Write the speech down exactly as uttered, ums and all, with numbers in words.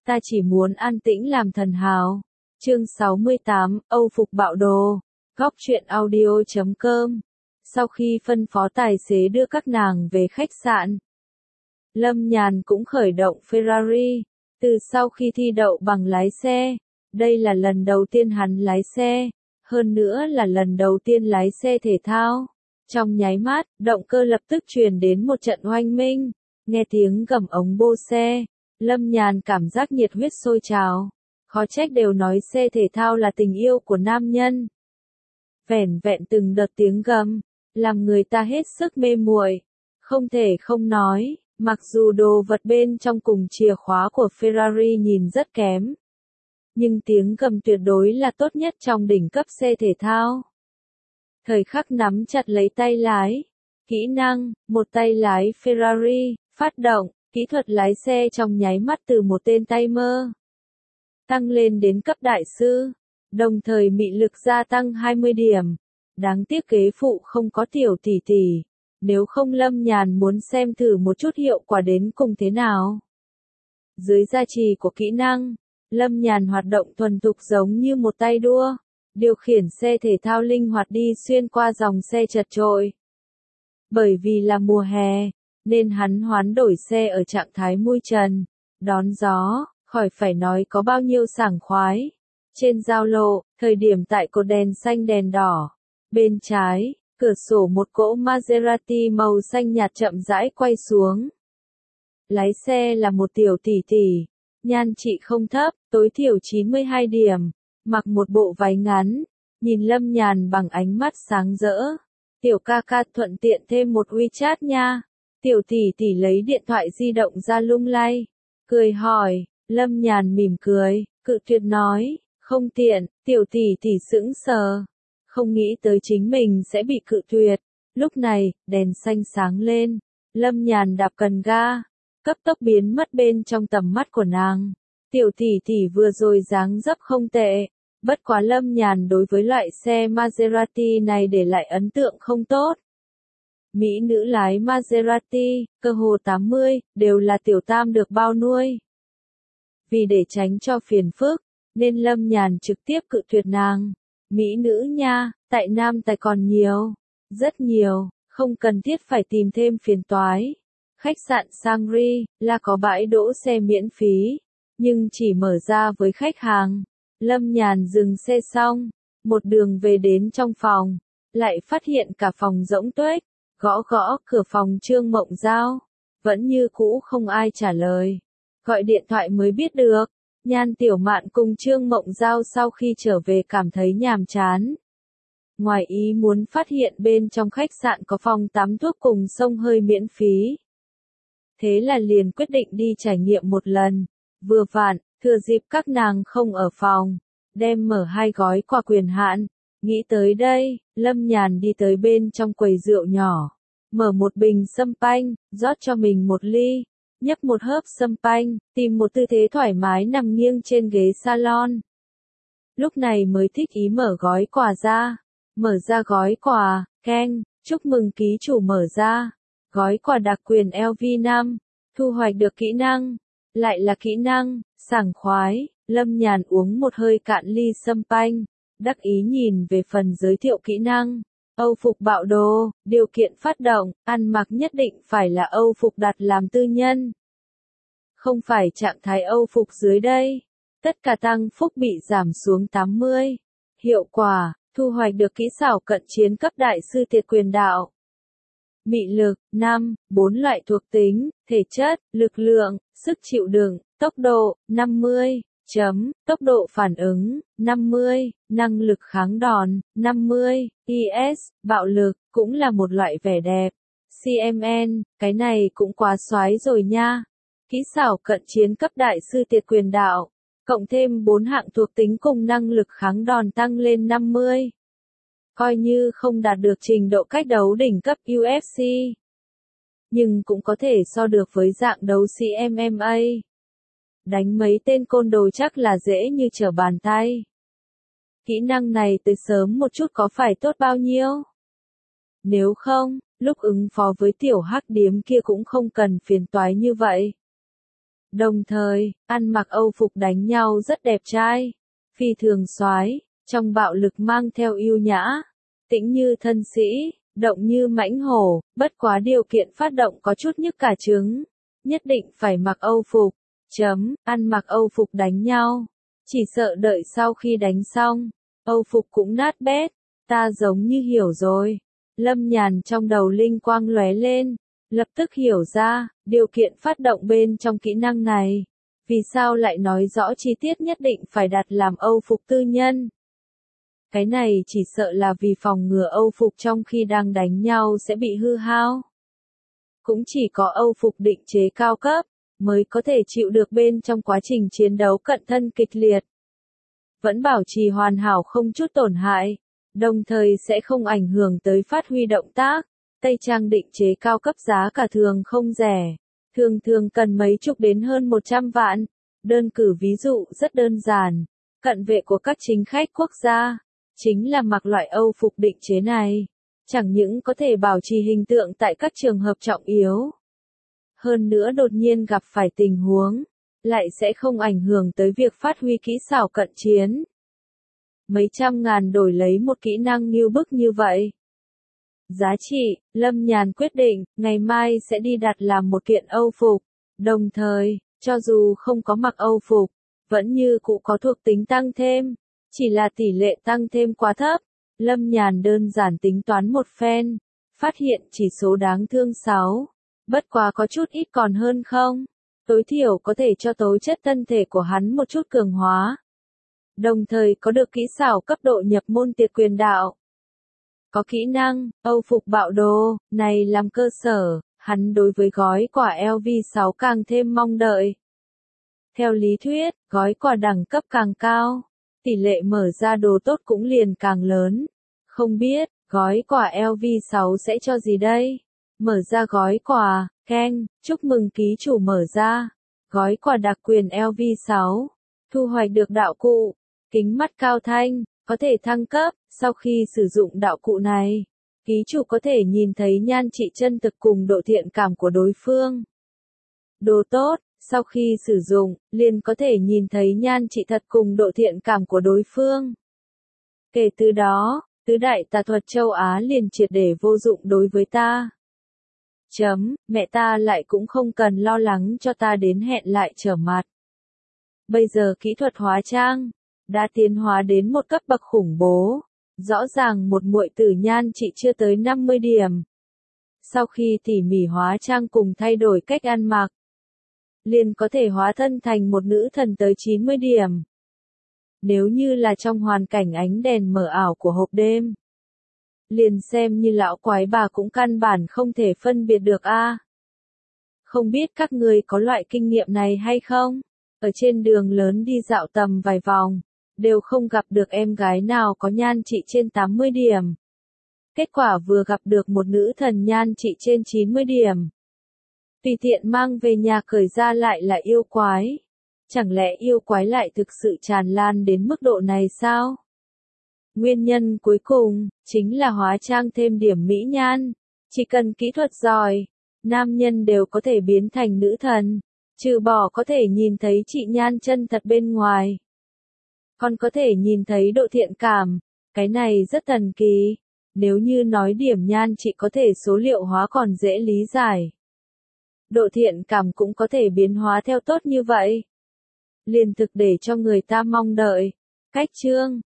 ta chỉ muốn an tĩnh làm thần hào. Chương sáu mươi tám, Âu phục bạo đồ. Góc truyện audio chấm com. Sau khi phân phó tài xế đưa các nàng về khách sạn, Lâm Nhàn cũng khởi động Ferrari. Từ sau khi thi đậu bằng lái xe, đây là lần đầu tiên hắn lái xe, hơn nữa là lần đầu tiên lái xe thể thao. Trong nháy mắt, động cơ lập tức truyền đến một trận oanh minh, nghe tiếng gầm ống bô xe, Lâm Nhàn cảm giác nhiệt huyết sôi trào. Khó trách đều nói xe thể thao là tình yêu của nam nhân. Vẻn vẹn từng đợt tiếng gầm, làm người ta hết sức mê muội. Không thể không nói, mặc dù đồ vật bên trong cùng chìa khóa của Ferrari nhìn rất kém, nhưng tiếng gầm tuyệt đối là tốt nhất trong đỉnh cấp xe thể thao. Thời khắc nắm chặt lấy tay lái, kỹ năng, một tay lái Ferrari, phát động, kỹ thuật lái xe trong nháy mắt từ một tên tay mơ tăng lên đến cấp đại sư, đồng thời mị lực gia tăng hai mươi điểm. Đáng tiếc kế phụ không có tiểu tỷ tỷ, nếu không Lâm Nhàn muốn xem thử một chút hiệu quả đến cùng thế nào. Dưới gia trì của kỹ năng, Lâm Nhàn hoạt động thuần thục giống như một tay đua, điều khiển xe thể thao linh hoạt đi xuyên qua dòng xe chật chội. Bởi vì là mùa hè, nên hắn hoán đổi xe ở trạng thái mui trần, đón gió, khỏi phải nói có bao nhiêu sảng khoái. Trên giao lộ, thời điểm tại cột đèn xanh đèn đỏ, bên trái, cửa sổ một cỗ Maserati màu xanh nhạt chậm rãi quay xuống. Lái xe là một tiểu tỷ tỷ, nhan trị không thấp, tối thiểu chín mươi hai điểm, mặc một bộ váy ngắn, nhìn Lâm Nhàn bằng ánh mắt sáng rỡ. Tiểu ca ca thuận tiện thêm một WeChat nha. Tiểu tỷ tỷ lấy điện thoại di động ra lung lay, cười hỏi. Lâm Nhàn mỉm cười, cự tuyệt nói, không tiện. Tiểu tỷ tỷ sững sờ, không nghĩ tới chính mình sẽ bị cự tuyệt. Lúc này, đèn xanh sáng lên, Lâm Nhàn đạp cần ga, cấp tốc biến mất bên trong tầm mắt của nàng. Tiểu tỷ tỷ vừa rồi dáng dấp không tệ, bất quá Lâm Nhàn đối với loại xe Maserati này để lại ấn tượng không tốt. Mỹ nữ lái Maserati, cơ hồ tám mươi, đều là tiểu tam được bao nuôi. Vì để tránh cho phiền phức, nên Lâm Nhàn trực tiếp cự tuyệt nàng. Mỹ nữ nha, tại nam tài còn nhiều, rất nhiều, không cần thiết phải tìm thêm phiền toái. Khách sạn Sangri là có bãi đỗ xe miễn phí, nhưng chỉ mở ra với khách hàng. Lâm Nhàn dừng xe xong, một đường về đến trong phòng, lại phát hiện cả phòng rỗng tuếch, gõ gõ cửa phòng Trương Mộng Giao, vẫn như cũ không ai trả lời. Gọi điện thoại mới biết được, Nhan Tiểu Mạn cùng Trương Mộng Giao sau khi trở về cảm thấy nhàm chán. Ngoài ý muốn phát hiện bên trong khách sạn có phòng tắm thuốc cùng xông hơi miễn phí. Thế là liền quyết định đi trải nghiệm một lần. Vừa vặn, thừa dịp các nàng không ở phòng, đem mở hai gói quà quyền hạn. Nghĩ tới đây, Lâm Nhàn đi tới bên trong quầy rượu nhỏ, mở một bình sâm panh, rót cho mình một ly, nhấp một hớp sâm panh, tìm một tư thế thoải mái nằm nghiêng trên ghế salon. Lúc này mới thích ý mở gói quà ra. Mở ra gói quà, keng, chúc mừng ký chủ mở ra. Gói quà đặc quyền L V năm, thu hoạch được kỹ năng. Lại là kỹ năng, sảng khoái. Lâm Nhàn uống một hơi cạn ly sâm panh, đắc ý nhìn về phần giới thiệu kỹ năng. Âu phục bạo đồ, điều kiện phát động, ăn mặc nhất định phải là Âu phục đặt làm tư nhân. Không phải trạng thái Âu phục dưới đây. Tất cả tăng phúc bị giảm xuống tám mươi. Hiệu quả, thu hoạch được kỹ xảo cận chiến cấp đại sư tiệt quyền đạo. Mị lực, năm, bốn loại thuộc tính, thể chất, lực lượng, sức chịu đựng, tốc độ, năm mươi. Chấm, tốc độ phản ứng, năm mươi, năng lực kháng đòn, năm mươi, I S, bạo lực, cũng là một loại vẻ đẹp. C M N, cái này cũng quá xoái rồi nha. Kỹ xảo cận chiến cấp đại sư tiệt quyền đạo, cộng thêm bốn hạng thuộc tính cùng năng lực kháng đòn tăng lên năm mươi. Coi như không đạt được trình độ cách đấu đỉnh cấp U F C, nhưng cũng có thể so được với dạng đấu sĩ M M A. Đánh mấy tên côn đồ chắc là dễ như trở bàn tay. Kỹ năng này tới sớm một chút có phải tốt bao nhiêu? Nếu không, lúc ứng phó với tiểu hắc điếm kia cũng không cần phiền toái như vậy. Đồng thời, ăn mặc Âu phục đánh nhau rất đẹp trai, phi thường soái, trong bạo lực mang theo yêu nhã, tĩnh như thân sĩ, động như mãnh hổ, bất quá điều kiện phát động có chút nhức cả trứng, nhất định phải mặc Âu phục. Chấm, ăn mặc Âu phục đánh nhau, chỉ sợ đợi sau khi đánh xong, Âu phục cũng nát bét, ta giống như hiểu rồi. Lâm Nhàn trong đầu linh quang lóe lên, lập tức hiểu ra, điều kiện phát động bên trong kỹ năng này, vì sao lại nói rõ chi tiết nhất định phải đặt làm Âu phục tư nhân. Cái này chỉ sợ là vì phòng ngừa Âu phục trong khi đang đánh nhau sẽ bị hư hao. Cũng chỉ có Âu phục định chế cao cấp, mới có thể chịu được bên trong quá trình chiến đấu cận thân kịch liệt. Vẫn bảo trì hoàn hảo không chút tổn hại, đồng thời sẽ không ảnh hưởng tới phát huy động tác. Tây trang định chế cao cấp giá cả thường không rẻ, thường thường cần mấy chục đến hơn một trăm vạn. Đơn cử ví dụ rất đơn giản, cận vệ của các chính khách quốc gia, chính là mặc loại Âu phục định chế này, chẳng những có thể bảo trì hình tượng tại các trường hợp trọng yếu. Hơn nữa đột nhiên gặp phải tình huống, lại sẽ không ảnh hưởng tới việc phát huy kỹ xảo cận chiến. Mấy trăm ngàn đổi lấy một kỹ năng như bức như vậy. Giá trị, Lâm Nhàn quyết định, ngày mai sẽ đi đặt làm một kiện Âu phục. Đồng thời, cho dù không có mặc Âu phục, vẫn như cũ có thuộc tính tăng thêm, chỉ là tỷ lệ tăng thêm quá thấp. Lâm Nhàn đơn giản tính toán một phen, phát hiện chỉ số đáng thương sáu. Bất quá có chút ít còn hơn không, tối thiểu có thể cho tố chất thân thể của hắn một chút cường hóa. Đồng thời có được kỹ xảo cấp độ nhập môn tuyệt quyền đạo. Có kỹ năng, Âu phục bạo đồ, này làm cơ sở, hắn đối với gói quả L V sáu càng thêm mong đợi. Theo lý thuyết, gói quả đẳng cấp càng cao, tỷ lệ mở ra đồ tốt cũng liền càng lớn. Không biết, gói quả L V sáu sẽ cho gì đây? Mở ra gói quà, keng, chúc mừng ký chủ mở ra. Gói quà đặc quyền L V sáu. Thu hoạch được đạo cụ, kính mắt cao thanh, có thể thăng cấp. Sau khi sử dụng đạo cụ này, ký chủ có thể nhìn thấy nhan trị chân thực cùng độ thiện cảm của đối phương. Đồ tốt, sau khi sử dụng, liền có thể nhìn thấy nhan trị thật cùng độ thiện cảm của đối phương. Kể từ đó, tứ đại tà thuật châu Á liền triệt để vô dụng đối với ta. Chấm, mẹ ta lại cũng không cần lo lắng cho ta đến hẹn lại trở mặt. Bây giờ kỹ thuật hóa trang đã tiến hóa đến một cấp bậc khủng bố. Rõ ràng một muội tử nhan trị chưa tới năm mươi điểm. Sau khi tỉ mỉ hóa trang cùng thay đổi cách ăn mặc, liền có thể hóa thân thành một nữ thần tới chín mươi điểm. Nếu như là trong hoàn cảnh ánh đèn mờ ảo của hộp đêm, liền xem như lão quái bà cũng căn bản không thể phân biệt được a. Không biết các người có loại kinh nghiệm này hay không? Ở trên đường lớn đi dạo tầm vài vòng, đều không gặp được em gái nào có nhan trị trên tám mươi điểm. Kết quả vừa gặp được một nữ thần nhan trị trên chín mươi điểm. Tùy tiện mang về nhà cởi ra lại là yêu quái. Chẳng lẽ yêu quái lại thực sự tràn lan đến mức độ này sao? Nguyên nhân cuối cùng, chính là hóa trang thêm điểm mỹ nhan. Chỉ cần kỹ thuật giỏi, nam nhân đều có thể biến thành nữ thần. Trừ bỏ có thể nhìn thấy chị nhan chân thật bên ngoài. Còn có thể nhìn thấy độ thiện cảm, cái này rất thần kỳ. Nếu như nói điểm nhan chị có thể số liệu hóa còn dễ lý giải. Độ thiện cảm cũng có thể biến hóa theo tốt như vậy. Liền thực để cho người ta mong đợi. Cách chương,